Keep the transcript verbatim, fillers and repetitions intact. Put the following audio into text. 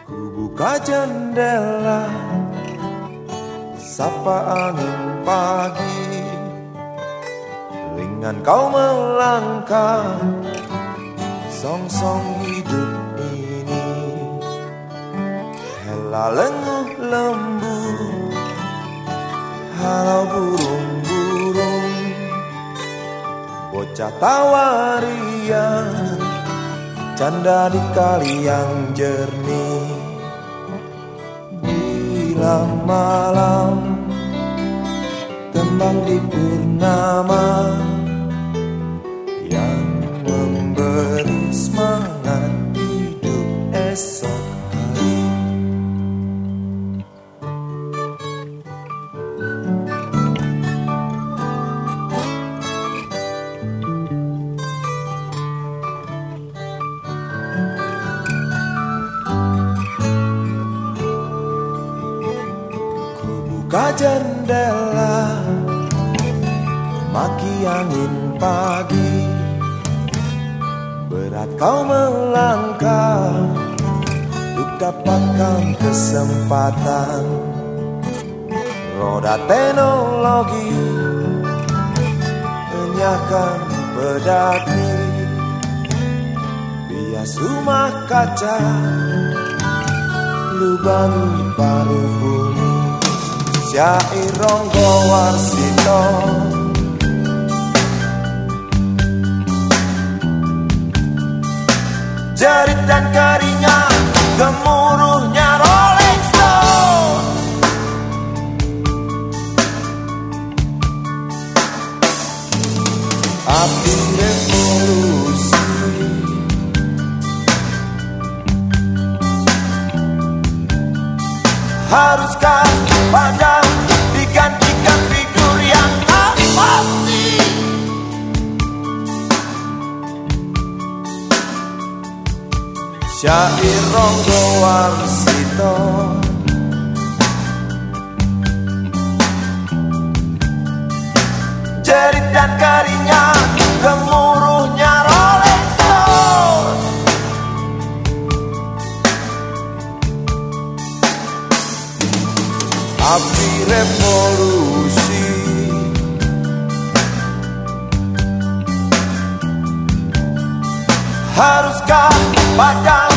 Ku buka jendela, sapa angin pagi, ringan kau melangkah, song-song hidup ini. Hela lenguh lembu, halau burung-burung, bocah tawa riang, canda di kali yang jernih. Bila malam tembang di purnama yang memberi semangat hidup esok hari. Buka jendela, maki angin pagi, berat kau melangkah untuk dapatkan kesempatan. Roda teknologi enyahkan pedati, bias rumah kaca lubangi paru bumi. Syair Ronggo Warsito, jerit dan keringat, gemuruhnya Rolling Stone. Api revolusi, haruskah padam digantikan figur yang tak pasti? Syair Ronggo Warsito, jerit dan keringat, gemuruhnya Rolling Stone. Api revolusi, haruskah padam